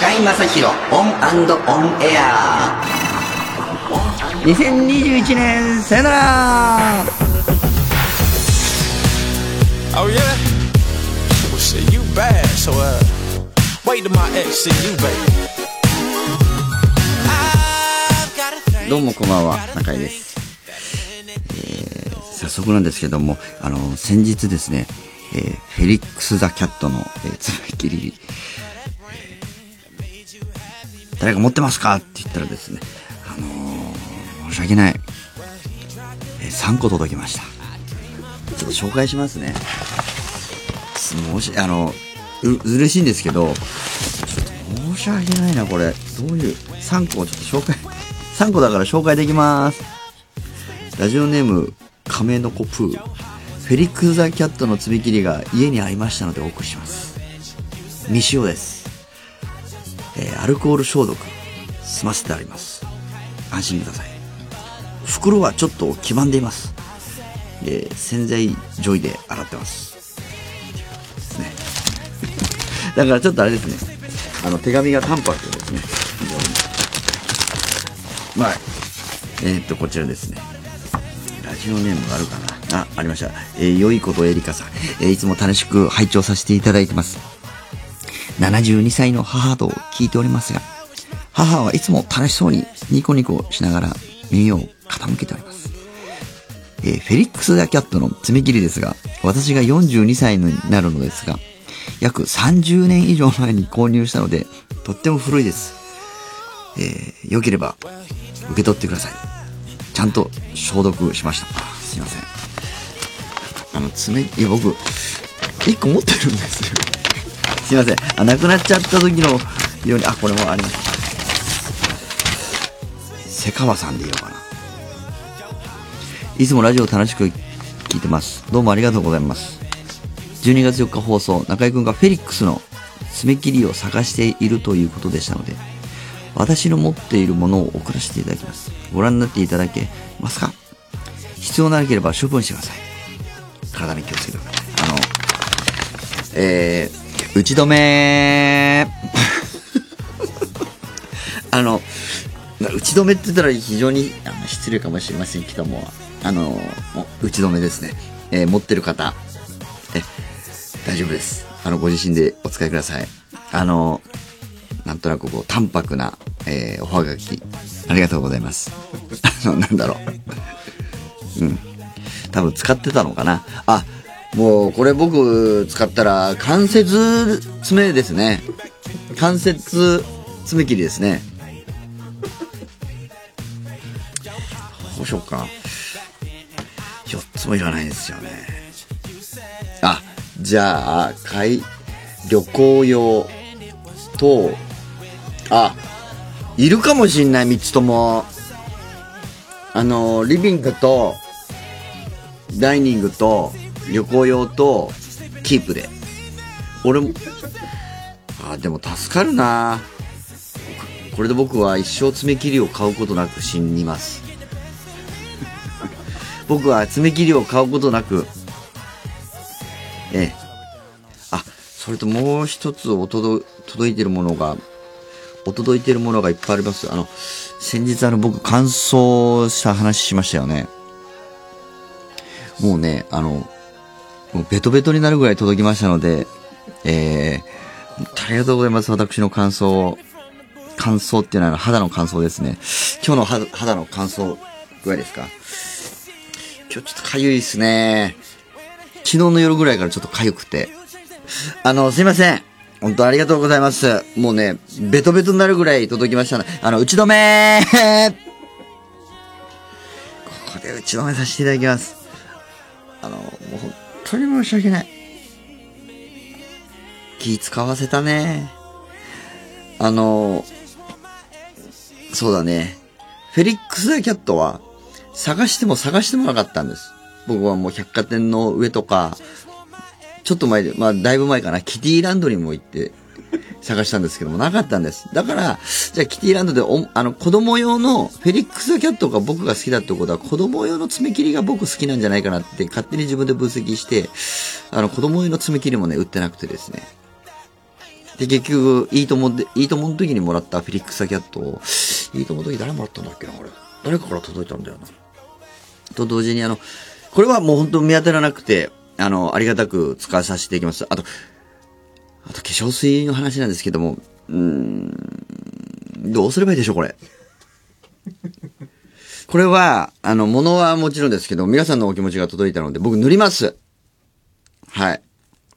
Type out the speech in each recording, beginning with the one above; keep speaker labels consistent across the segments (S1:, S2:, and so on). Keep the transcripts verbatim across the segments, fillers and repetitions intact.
S1: 中井正広オン&オンエア。にせんにじゅういちねんさよなら。
S2: Oh yeah? Well shit, you bad, so uh wait till my ex see you, baby.
S1: どうもこんばんは、中井です。えー、早速なんですけども、あの先日ですね、えー、フェリックス・ザ・キャットの、えー、爪切り、えー、誰か持ってますかって言ったらですね、あのー、申し訳ない、えー、さんこ届きました。ちょっと紹介しますね。もしあのう嬉しいんですけど、ちょっと申し訳ないな、これどういうさんこをちょっと紹介さんこだから紹介できます。ラジオネーム亀の子プー。フェリックス・ザ・キャットの爪切りが家にありましたのでお送りします。未使用です。えー、アルコール消毒済ませてあります。安心ください。袋はちょっと黄ばんでいます。えー、洗剤ジョイで洗ってますですね。だからちょっとあれですね、あの手紙が淡白ですね。まあえー、っとこちらですね、ラジオネームがあるかなあ、ありました。えー、よいことエリカさん、えー、いつも楽しく拝聴させていただいてます。ななじゅうにさいの母と聞いておりますが、母はいつも楽しそうにニコニコしながら耳を傾けております。えー、フェリックス・ザ・キャットの爪切りですが、私がよんじゅうにさいになるのですが、約さんじゅうねん以上前に購入したので、とっても古いです。えー、よければ受け取ってください。ちゃんと消毒しました。すいません。あの爪、いや僕いっこ持ってるんですよ。すいません。あ、なくなっちゃった時のように、あ、これもあります。瀬川さんでいいのかな。いつもラジオ楽しく聞いてます。どうもありがとうございます。じゅうにがつよっか放送、中井くんがフェリックスの爪切りを探しているということでしたので、私の持っているものを送らせていただきます。ご覧になっていただけますか？必要なければ処分してください。体に気をつけてください。あの、えー、打ち止めあの、打ち止めって言ったら非常にあの失礼かもしれませんけども、あの、打ち止めですね。えー、持ってる方、え、大丈夫です。あの、ご自身でお使いください。あの、なんとなくこう淡白な、えー、おはがきありがとうございます。あのなんだろう、うん、多分使ってたのかな。あ、もうこれ僕使ったら関節爪ですね。関節爪切りですね。どうしようかな。よっつもいらないですよね。あ、じゃあ買い旅行用と、あ、いるかもしんない。みっつとも、あのリビングとダイニングと旅行用とキープで、俺も、あ、でも助かるな。これで僕は一生爪切りを買うことなく死にます。僕は爪切りを買うことなく、ええ、あ、それともう一つお届届いてるものがお届いてるものがいっぱいあります。あの先日あの僕乾燥した話しましたよね。もうね、あのもうベトベトになるぐらい届きましたので、えー、ありがとうございます。私の乾燥乾燥っていうのは肌の乾燥ですね。今日の肌、肌の乾燥具合ですか。今日ちょっとかゆいですね。昨日の夜ぐらいからちょっとかゆくて、あのすいません、本当ありがとうございます。もうね、ベトベトになるぐらい届きましたね。あの、打ち止めーここで打ち止めさせていただきます。あの、もう本当に申し訳ない。気使わせたね。あの、そうだね。フェリックス・ザ・キャットは、探しても探してもなかったんです。僕はもう百貨店の上とか、ちょっと前で、まあだいぶ前かな、キティランドにも行って探したんですけども、なかったんです。だから、じゃあキティランドでお、あの、子供用の、フェリックス・ザ・キャットが僕が好きだってことは、子供用の爪切りが僕好きなんじゃないかなって勝手に自分で分析して、あの、子供用の爪切りもね、売ってなくてですね。 で、結局、いいともで、いいともの時にもらったフェリックスザキャットを、いいともの時誰もらったんだっけな、これ。誰かから届いたんだよな。と同時に、あの、これはもう本当見当たらなくて、あの、ありがたく使わさせていきます。あと、あと化粧水の話なんですけども、うーん、どうすればいいでしょう、これ。これは、あの、物はもちろんですけど、皆さんのお気持ちが届いたので、僕塗ります。はい。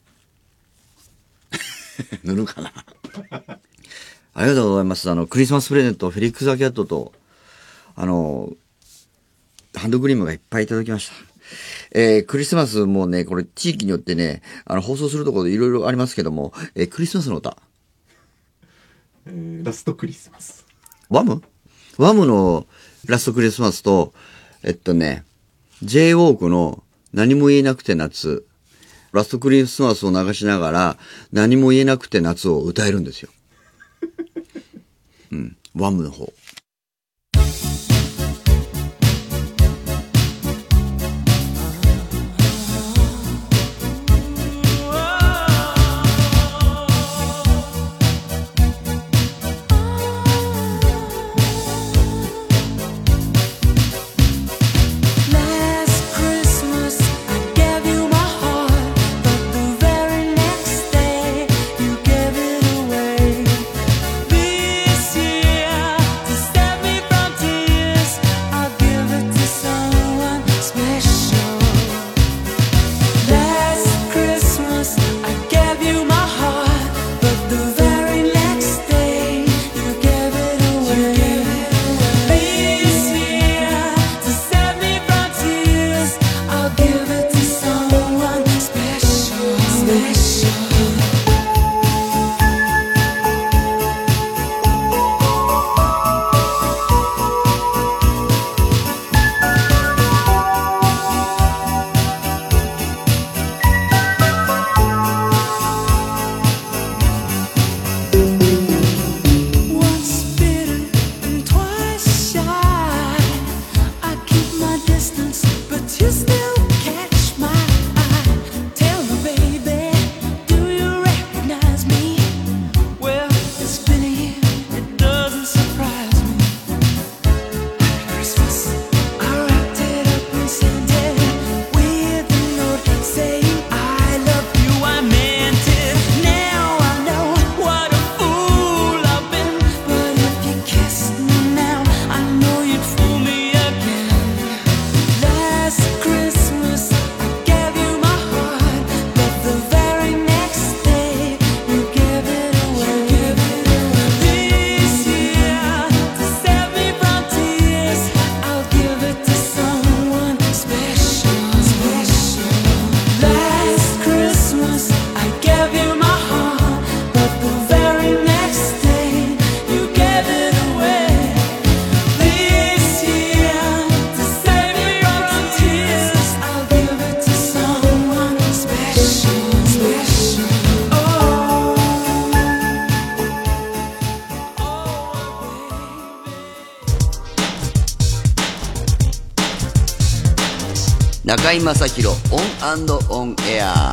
S1: 塗るかな。ありがとうございます。あの、クリスマスプレゼント、フェリックスザキャットと、あの、ハンドクリームがいっぱいいただきました。えー、クリスマスもね、これ地域によってね、あの、放送するところでいろいろありますけども、えー、クリスマスの歌。
S3: えー、ラストクリスマス。
S1: ワムワムのラストクリスマスと、えっとね、J ウォークの何も言えなくて夏、ラストクリスマスを流しながら、何も言えなくて夏を歌えるんですよ。うん、ワムの方。中居正広オン&オンエア。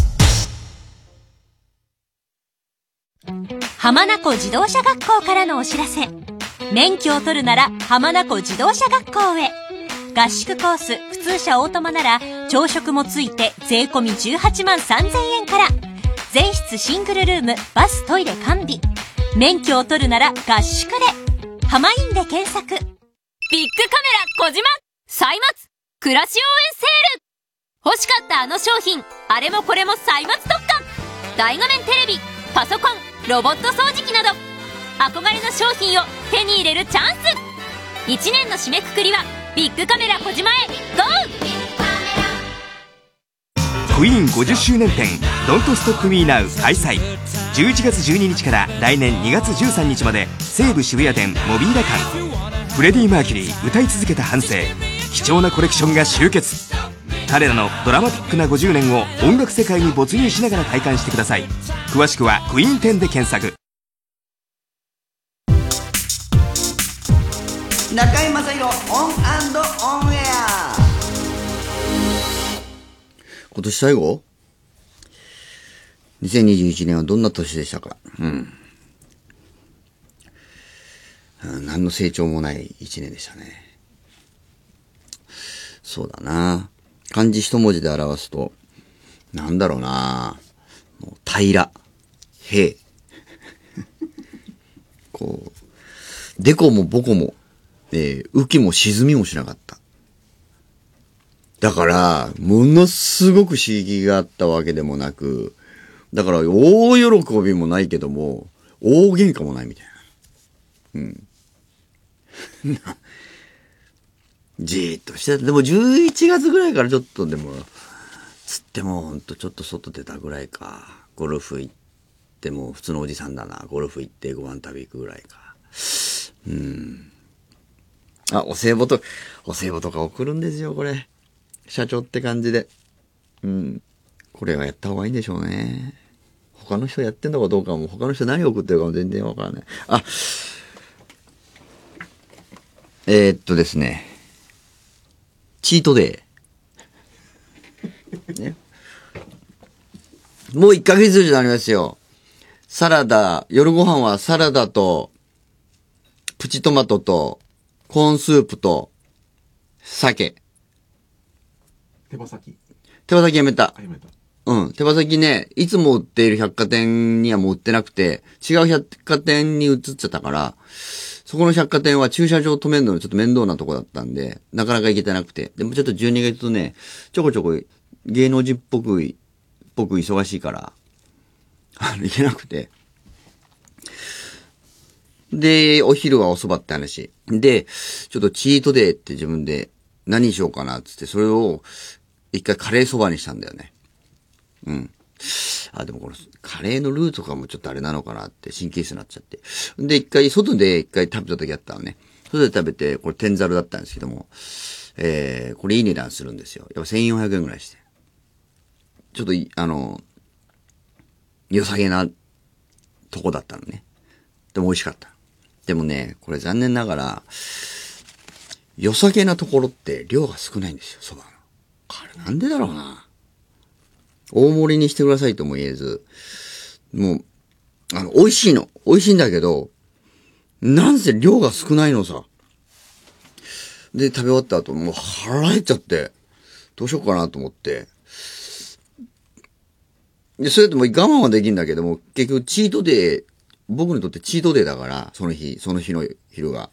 S4: 浜名湖自動車学校からのお知らせ。免許を取るなら浜名湖自動車学校へ。合宿コース普通車オートマなら朝食もついて税込みじゅうはちまんさんぜんえんから。全室シングルルーム、バストイレ完備。免許を取るなら合宿で。浜インで検索。ビッグカメラ小島歳末暮らし応援セール。欲しかったあの商品、あれもこれも歳末特価。大画面テレビ、パソコン、ロボット掃除機など憧れの商品を手に入れるチャンス。いちねんの締めくくりはビッグカメラ小島へ ゴー。
S5: クイーンごじゅっしゅうねん展 Don't Stop Me Now 開催。じゅういちがつじゅうににちから来年にがつじゅうさんにちまで西武渋谷店モビーラ館。フレディ・マーキュリー歌い続けた半生、貴重なコレクションが集結。彼らのドラマティックなごじゅうねんを音楽世界に没入しながら体感してください。詳しくはクイーン展で検索。
S1: 中居正広オン&オンエア。今年最後にせんにじゅういちねんはどんな年でしたか？うん。何の成長もない一年でしたね。そうだな。漢字一文字で表すと、なんだろうな。もう平ら。平。こう、でこもぼこも、えー、浮きも沈みもしなかった。だから、ものすごく刺激があったわけでもなく、だから、大喜びもないけども、大喧嘩もないみたいな。うん。じーっとしてた。でもじゅういちがつぐらいからちょっとでも、つってもほんとちょっと外出たぐらいか。ゴルフ行っても普通のおじさんだな。ゴルフ行ってご飯食べ行くぐらいか。うん。あ、お歳暮と、お歳暮とか送るんですよ、これ。社長って感じで。うん。これはやった方がいいんでしょうね。他の人やってんのかどうかも、他の人何送ってるかも全然わからない。あ、えー、っとですね。チートデー。ね。もういっかげつ以上になりますよ。サラダ、夜ご飯はサラダと、プチトマトと、コーンスープと、鮭。
S3: 手羽先。
S1: 手羽先やめた。
S3: あ、やめた。
S1: うん。手羽先ね、いつも売っている百貨店にはもう売ってなくて、違う百貨店に移っちゃったから、そこの百貨店は駐車場止めるのちょっと面倒なとこだったんで、なかなか行けてなくて。でもちょっとじゅうにがつとね、ちょこちょこ芸能人っぽく、っぽく忙しいから、あの、行けなくて。で、お昼はお蕎麦って話。で、ちょっとチートデーって自分で何にしようかなっつって、それを一回カレー蕎麦にしたんだよね。うん。あ、でもこのカレーのルーとかもちょっとあれなのかなって神経質になっちゃって。で、一回外で一回食べた時あったのね。外で食べて、これ天ざるだったんですけども、えー、これいい値段するんですよ。やっぱせんよんひゃくえんぐらいして。ちょっとい、あの、良さげなとこだったのね。でも美味しかった。でもね、これ残念ながら、良さげなところって量が少ないんですよ、蕎麦の。これなんでだろうな。大盛りにしてくださいとも言えず、もう、あの、美味しいの。美味しいんだけど、なんせ量が少ないのさ。で、食べ終わった後、もう腹減っちゃって、どうしようかなと思って。で、それとも我慢はできるんだけども、結局チートデー、僕にとってチートデーだから、その日、その日の昼が。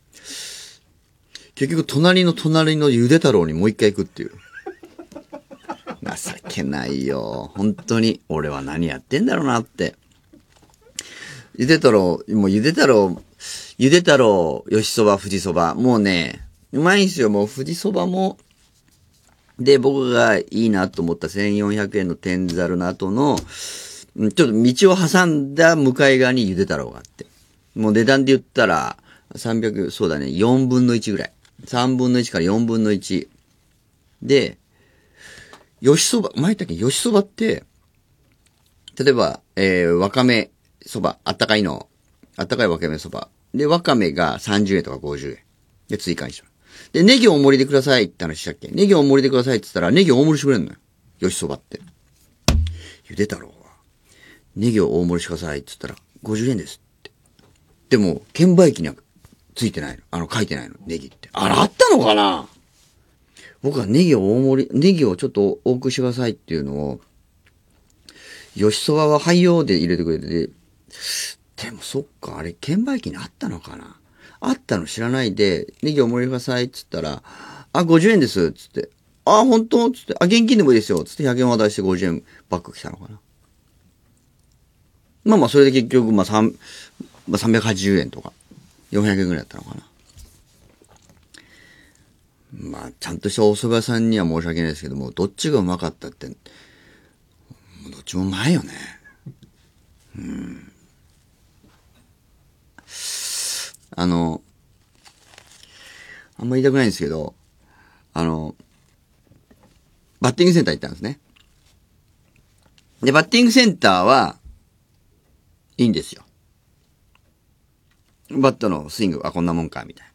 S1: 結局、隣の隣のゆで太郎にもう一回行くっていう。情けないよ。本当に。俺は何やってんだろうなって。ゆで太郎、もうゆで太郎、ゆで太郎、よしそば、富士そば。もうね、うまいんすよ。もう富士そばも。で、僕がいいなと思ったせんよんひゃくえんの天ざるの後の、ちょっと道を挟んだ向かい側にゆで太郎があって。もう値段で言ったら、さんびゃく、そうだね、よんぶんのいちぐらい。さんぶんのいちからよんぶんのいち。で、よしそば、前言ったっけ、よしそばって、例えば、えー、わかめそば、あったかいの、あったかいわかめそば。で、わかめがさんじゅうえんとかごじゅうえん。で、追加にします。で、ネギ大盛りでくださいって話したっけ？ネギ大盛りでくださいって言ったら、ネギ大盛りしてくれんのよ。よしそばって。ゆで太郎は、ネギを大盛りしてくださいって言ったら、ごじゅうえんですって。でも、券売機にはついてないの。あの、書いてないの。ネギって。あれ、あったのかな？僕はネギを大盛り、ネギをちょっと多くしてくださいっていうのを、よしそばははいよーで入れてくれて、でもそっか、あれ、券売機にあったのかな？あったの知らないで、ネギを盛りくださいって言ったら、あ、ごじゅうえんですっつって、あ、本当つって、あ、現金でもいいですよつってひゃくえん渡してごじゅうえんバック来たのかな。まあまあ、それで結局、まあ三、まあさんびゃくはちじゅうえんとか、よんひゃくえんぐらいだったのかな。まあ、ちゃんとしたお蕎麦屋さんには申し訳ないですけども、どっちがうまかったって、どっちもうまいよね。うん。あの、あんま言いたくないんですけど、あの、バッティングセンター行ったんですね。で、バッティングセンターは、いいんですよ。バットのスイング、あ、こんなもんか、みたいな。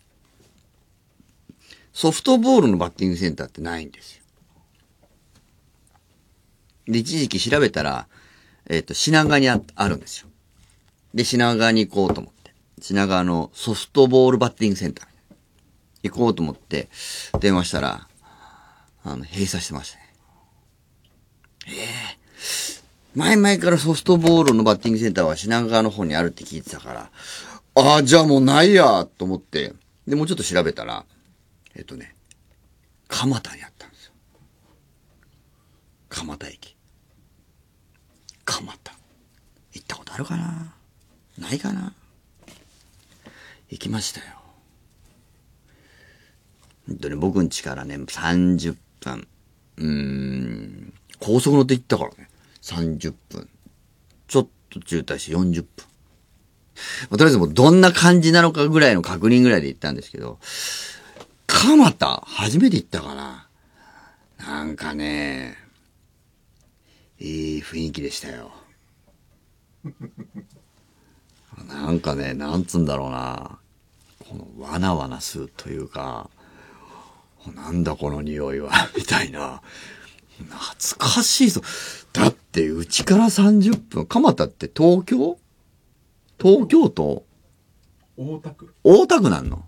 S1: ソフトボールのバッティングセンターってないんですよ。で、一時期調べたら、 えっと、品川に あ, あるんですよ。で、品川に行こうと思って。品川のソフトボールバッティングセンターに行こうと思って、電話したら、あの、閉鎖してましたね。ええー。前々からソフトボールのバッティングセンターは品川の方にあるって聞いてたから、ああ、じゃあもうないやと思って、で、もうちょっと調べたら、えっとね、蒲田にあったんですよ。蒲田駅。蒲田。行ったことあるかな？ないかな？行きましたよ。ほんとね、僕ん家からね、さんじゅっぷん。うーん、高速乗って行ったからね。さんじゅっぷん。ちょっと渋滞してよんじゅっぷん。まあ、とりあえずもうどんな感じなのかぐらいの確認ぐらいで行ったんですけど、蒲田、初めて行ったかな。なんかね、いい雰囲気でしたよ。なんかね、なんつうんだろうな。このわなわなするというか、なんだこの匂いは、みたいな。懐かしいぞ。だって、うちからさんじゅっぷん。蒲田って東京？東京都？
S3: 大田区。
S1: 大田区なんの？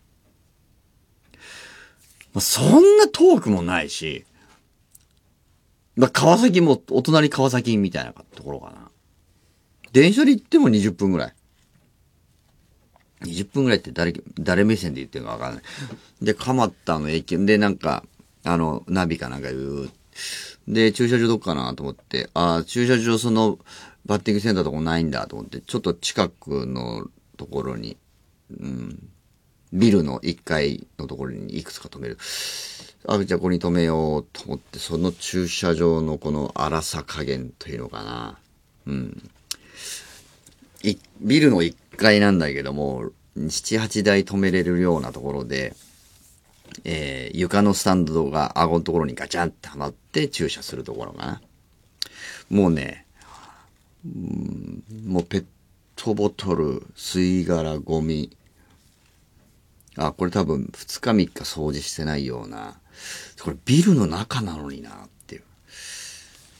S1: まあ、そんな遠くもないし、まあ、川崎も、お隣川崎みたいなところかな。電車で行ってもにじゅっぷんぐらい。にじゅっぷんぐらいって誰、誰目線で言ってるかわかんない。で、蒲田の駅でなんか、あの、ナビかなんか言う。で、駐車場どっかなと思って、ああ、駐車場その、バッティングセンターとこないんだと思って、ちょっと近くのところに、うん、ビルのいっかいのところにいくつか止める。あ、じゃあここに止めようと思って、その駐車場のこの荒さ加減というのかな。うん。い、ビルのいっかいなんだけども、なな、はちだい止めれるようなところで、えー、床のスタンドが顎のところにガチャンってはまって駐車するところかな。もうね、うん、もうペットボトル、吸い殻、ゴミ。あ、これ多分ふつかみっか掃除してないような。これビルの中なのになっていう。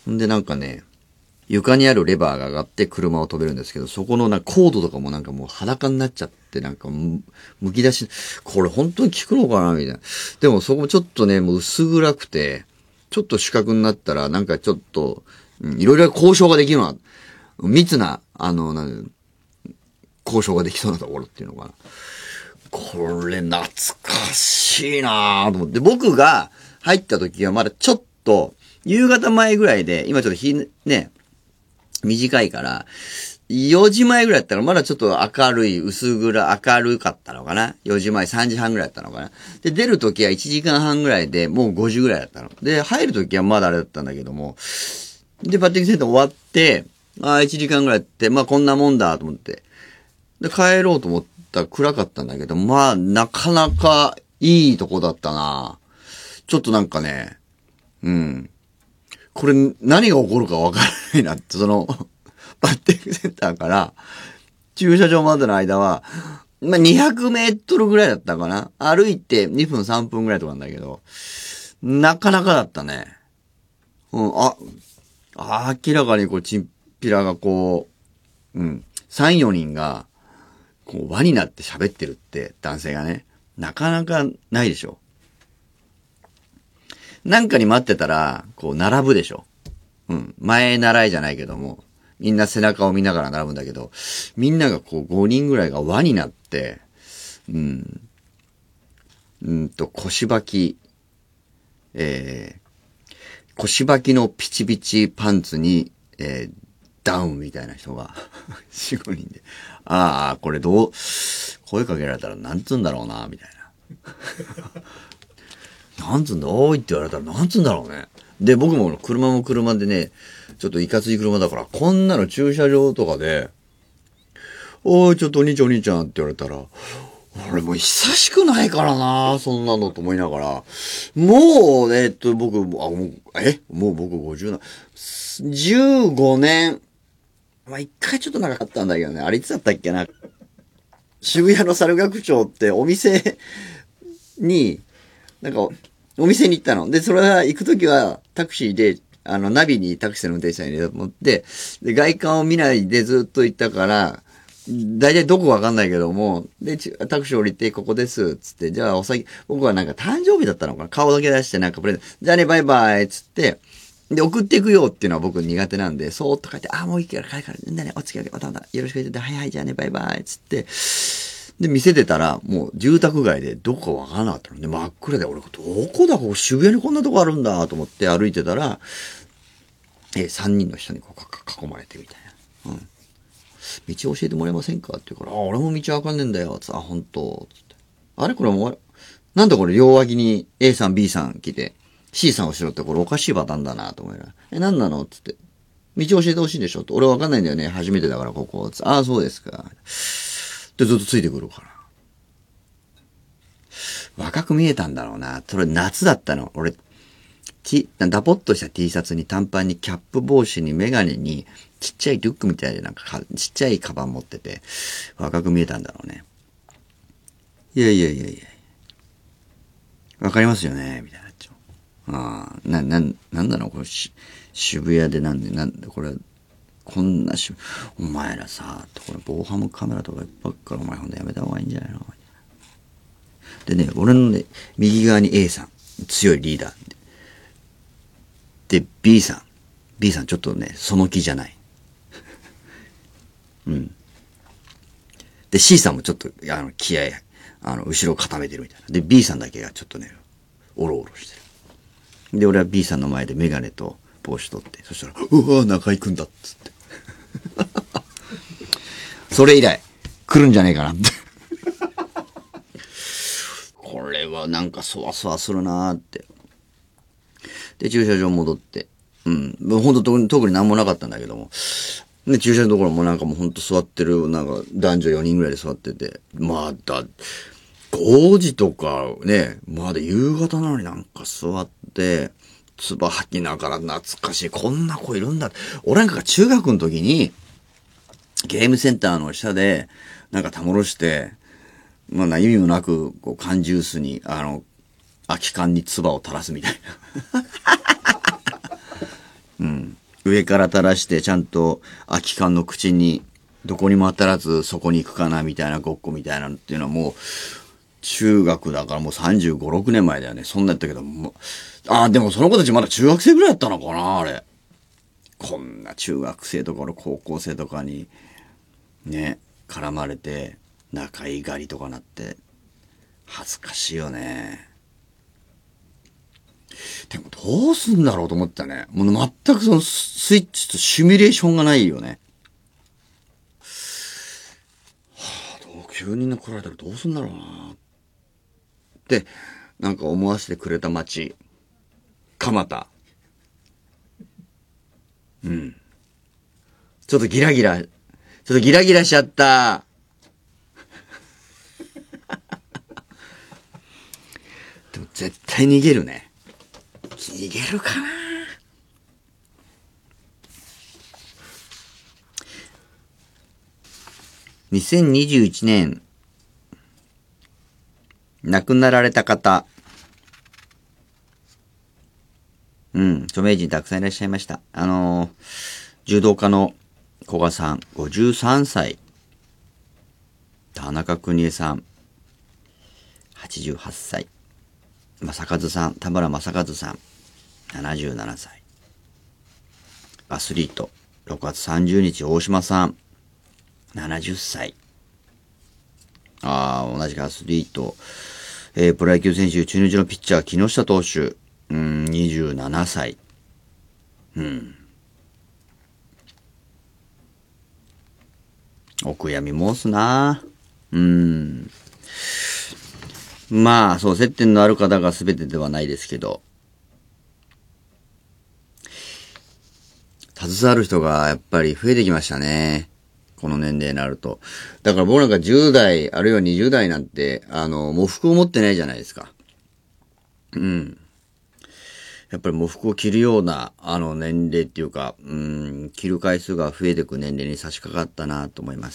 S1: んでなんかね、床にあるレバーが上がって車を止めるんですけど、そこのなんかコードとかもなんかもう裸になっちゃって、なんかむき出し、これ本当に効くのかなみたいな。でもそこもちょっとね、もう薄暗くて、ちょっと死角になったらなんかちょっと、うん、いろいろ交渉ができるような、密な、あの、なん交渉ができそうなところっていうのかな。これ懐かしいなぁと思って。僕が入った時はまだちょっと、夕方前ぐらいで、今ちょっと日ね、短いから、よじまえぐらいだったらまだちょっと明るい、薄暗、明るかったのかな ?よ 時前、さんじはんぐらいだったのかなで、出るときはいちじかんはんぐらいで、もうごじぐらいだったの。で、入るときはまだあれだったんだけども、で、バッティングセンター終わって、ああ、いちじかんぐらいって、まあこんなもんだと思って。で、帰ろうと思ったら暗かったんだけど、まあ、なかなかいいとこだったな。ちょっとなんかね、うん。これ何が起こるかわからないなって、その、バッティングセンターから駐車場までの間は、まあ、にひゃくメートルぐらいだったかな。歩いてにふんさんぷんぐらいとかなんだけど、なかなかだったね。うん、あ、明らかにこう、チンピラがこう、うん、さん、よにんが、こう、輪になって喋ってるって、男性がね、なかなかないでしょ。なんかに待ってたら、こう、並ぶでしょ。うん。前習いじゃないけども、みんな背中を見ながら並ぶんだけど、みんながこう、ごにんぐらいが輪になって、うん。うんと、腰履き、えー、腰履きのピチピチパンツに、えー、ダウンみたいな人が、よん、ごにんで、ああ、これどう、声かけられたらなんつうんだろうな、みたいな。なんつうんだ、おーいって言われたらなんつうんだろうね。で、僕も車も車でね、ちょっといかつい車だから、こんなの駐車場とかで、おーい、ちょっとお兄ちゃんお兄ちゃんって言われたら、俺もう久しくないからな、そんなのと思いながら、もう、えっと、僕、あ、もう、えもう僕ごじゅうな、じゅうごねん、まあ、一回ちょっと長かったんだけどね、あれいつだったっけな。渋谷の猿楽町ってお店に、なんか、お店に行ったの。で、それは行くときはタクシーであの、ナビにタクシーの運転手さんに入れたと思って、で、外観を見ないでずっと行ったから、だいたいどこわかんないけども、で、タクシー降りて、ここです、つって、じゃあお先、僕はなんか誕生日だったのかな、顔だけ出してなんかプレゼント、じゃあね、バイバイ、つって、で、送っていくよっていうのは僕苦手なんで、そーっと書いて、あ、もういいから、帰るから、ね、お付き合い、おたまた、よろしく言って、はいはい、じゃあね、バイバイ、つって、で、店出たら、もう住宅街でどこかわからなかったので、真っ暗で、俺、どこだ、ここ渋谷にこんなとこあるんだ、と思って歩いてたら、え、三人の人にこう囲まれてみたいな。うん。道教えてもらえませんかって言うから、あ、俺も道わかんねえんだよ、つって、あ、本当つって。あれこれも、なんだこれ、両脇に A さん、B さん来て、C さん後ろってこれおかしいパターンだなと思いながら。え、なんなのつって。道教えてほしいんでしょって。俺わかんないんだよね。初めてだからここ。つってああ、そうですか。で、ずっとついてくるから。若く見えたんだろうな。それ夏だったの。俺、T、ダポッとした T シャツに短パンにキャップ帽子にメガネにちっちゃいリュックみたいでなんかちっちゃいカバン持ってて若く見えたんだろうね。いやいやいやいや。わかりますよねみたいな。ああ、な、な、なんだろうこれし、渋谷でなんで、なんでこれ、こんなし、お前らさ、これ防犯カメラとかいっぱいあるからお前ほんとやめた方がいいんじゃないのでね、俺のね、右側に A さん、強いリーダー。で、B さん。B さんちょっとね、その気じゃない。うん。で、C さんもちょっと、あの、気合い、あの、後ろを固めてるみたいな。で、B さんだけがちょっとね、おろおろしてる。で、俺は B さんの前でメガネと帽子取って、そしたら、うわ、中井くんだっつって。それ以来、来るんじゃねえかなって。これはなんかそわそわするなーって。で、駐車場戻って。うん。ほんと特に、特になんもなかったんだけども。で、駐車場のところもなんかもうほんと座ってる、なんか男女よにんぐらいで座ってて。まだ、ごじとかね、まだ夕方なのになんか座って、唾吐きながら懐かしい。こんな子いるんだ。俺なんか中学の時に、ゲームセンターの下で、なんかたむろして、まあ、意味もなく、こう、缶ジュースに、あの、空き缶に唾を垂らすみたいな。うん。上から垂らして、ちゃんと空き缶の口に、どこにも当たらず、そこに行くかな、みたいなごっこみたいなのっていうのはもう、中学だからもうさんじゅうご、ろくねんまえだよね。そんなやったけど、もう、ああ、でもその子たちまだ中学生ぐらいだったのかな、あれ。こんな中学生とか、俺高校生とかに、ね、絡まれて、仲いいがりとかなって、恥ずかしいよね。でもどうすんだろうと思ったね。もう全くそのスイッチとシミュレーションがないよね。はあ、どう急に来られたらどうすんだろうなって、なんか思わせてくれた街、蒲田。うん。ちょっとギラギラ、ちょっとギラギラしちゃった。でも絶対逃げるね。逃げるかな。にせんにじゅういちねん、亡くなられた方。うん、著名人たくさんいらっしゃいました。あのー、柔道家の古賀さん、ごじゅうさんさい。田中邦衛さん、はちじゅうはっさい。正和さん、田村正和さん、ななじゅうななさい。アスリート、ろくがつさんじゅうにち、大島さん、ななじゅっさい。ああ、同じくアスリート、えー、プロ野球選手、中日のピッチャー、木下投手、うん、にじゅうななさい。うん。お悔やみ申すな。うん。まあ、そう、接点のある方が全てではないですけど、携わる人がやっぱり増えてきましたね。この年齢になると。だから僕なんかじゅう代、あるいはにじゅう代なんて、あの、喪服を持ってないじゃないですか。うん。やっぱり喪服を着るような、あの、年齢っていうか、うん、着る回数が増えていく年齢に差し掛かったなと思います。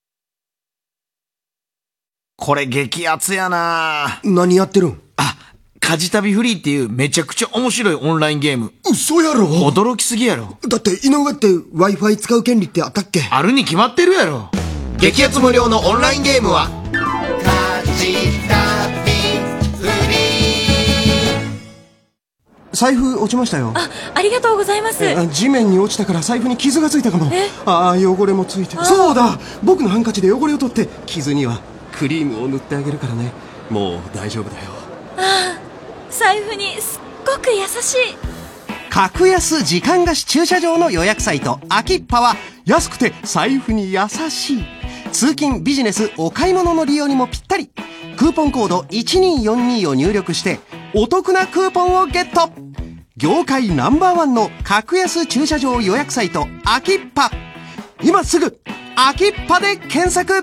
S6: これ激アツやな。
S7: 何やってるん？
S6: あ、 カジ旅フリーっていうめちゃくちゃ面白いオンラインゲーム。
S7: 嘘やろ。
S6: 驚きすぎやろ。
S7: だって井上って Wi-Fi 使う権利ってあったっけ？
S6: あるに決まってるやろ。激アツ無料のオンラインゲームはカジ旅フリー。
S7: 財布落ちましたよ。
S4: あ、ありがとうございます。
S7: 地面に落ちたから財布に傷がついたかも。ああ、汚れもついて。そうだ、僕のハンカチで汚れを取って傷にはクリームを塗ってあげるからね。もう大丈夫だよ。
S4: ああ、財布にすっごく優しい。
S7: 格安時間貸し駐車場の予約サイトアキッパは安くて財布に優しい。通勤、ビジネス、お買い物の利用にもぴったり。クーポンコードいちにーよんにーを入力してお得なクーポンをゲット。業界ナンバーワンの格安駐車場予約サイトアキッパ。今すぐアキッパで検索。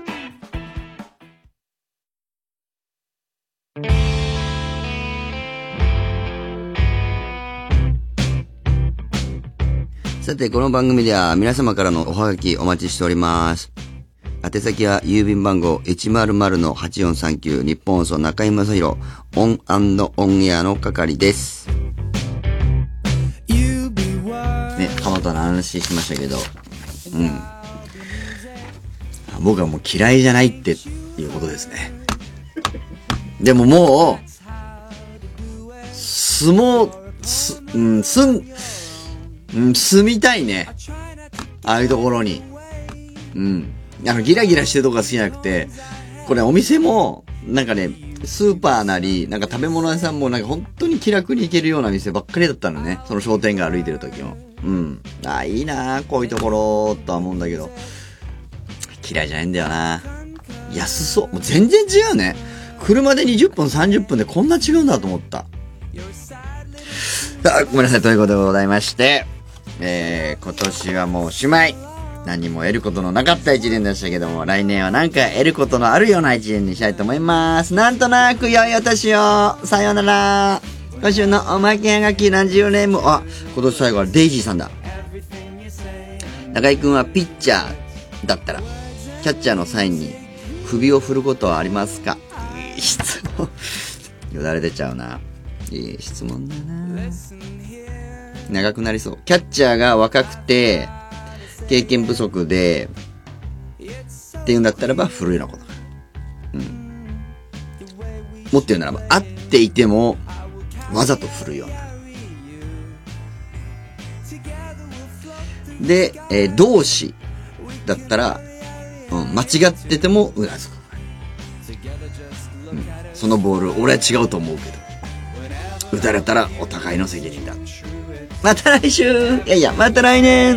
S1: さて、この番組では皆様からのおはがきお待ちしております。宛先は郵便番号 いちまるまるのはちよんさんきゅう 日本放送中井正広オン&オンエアの係です。ね、鎌田の話しましたけど、うん。僕はもう嫌いじゃないっていうことですね。でももう、相撲、す、うん、すん、うん、住みたいね。ああいうところに。うん。あの、ギラギラしてるとこが好きじゃなくて、これお店も、なんかね、スーパーなり、なんか食べ物屋さんもなんか本当に気楽に行けるような店ばっかりだったのね。その商店街歩いてる時も。うん。ああ、いいなこういうところ、とは思うんだけど。嫌いじゃないんだよな。安そう。もう全然違うね。車でにじゅっぷん、さんじゅっぷんでこんな違うんだと思った。あ、ごめんなさい。ということでございまして、えー、今年はもうおしまい。何も得ることのなかった一年でしたけども、来年は何か得ることのあるような一年にしたいと思います。なんとなく良いお年を。さようなら。今週のおまけはがきラジオネーム、あ、今年最後はデイジーさんだ。中井くんはピッチャーだったら、キャッチャーのサインに首を振ることはありますか？いい質問。よだれ出ちゃうな。いい質問だな。長くなりそう。キャッチャーが若くて、経験不足で、っていうんだったらば、古いのこと。うん。もっと言うならば、会っていても、わざと古いような。で、えー、同志だったら、うん、間違っててもうなずく。うん。そのボール、俺は違うと思うけど。打たれたらお互いの責任だ。また来週。いやいや、また来年。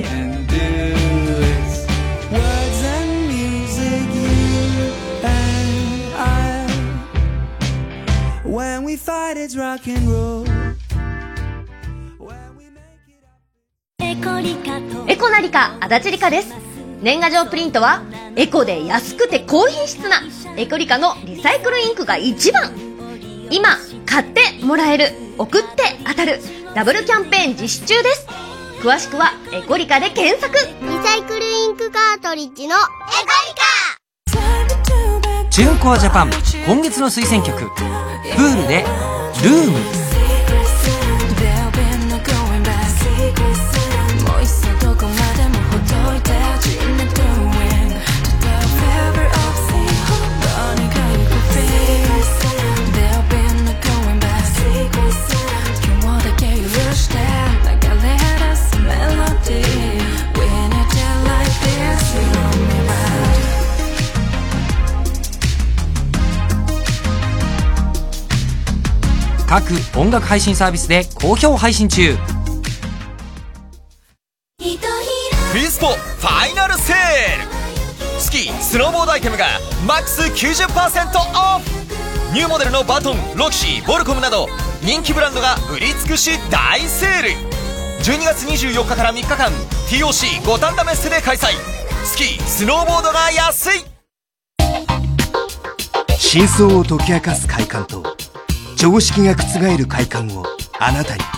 S8: When we fight it's rock and roll.
S9: エコナリカ足立リカです。年賀状プリントはエコで安くて高品質なエコリカのリサイクルインクが一番。今買ってもらえる、送って当たるダブルキャンペーン実施中です。詳しくはエコリカで検索。
S10: リサイクルインクカートリッジのエコリカ。
S11: チューンコアジャパン今月の推薦曲、プールでルーム。各音楽配信サービスで好評配信中。
S5: フィスポファイナルセール。スキースノーボードアイテムがマックス きゅうじゅっパーセント オフ。ニューモデルのバトン、ロキシー、ボルコムなど人気ブランドが売り尽くし大セール。じゅうにがつにじゅうよっかからみっかかん ティーオーシー 五反田メッセで開催。スキースノーボードが安い。
S7: 真相を解き明かす快感と常識が覆る快感をあなたに。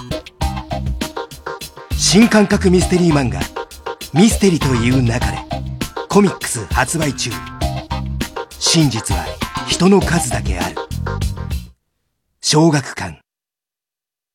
S7: 新感覚ミステリー漫画ミステリという中でコミックス発売中。真実は人の数だけある。小学館。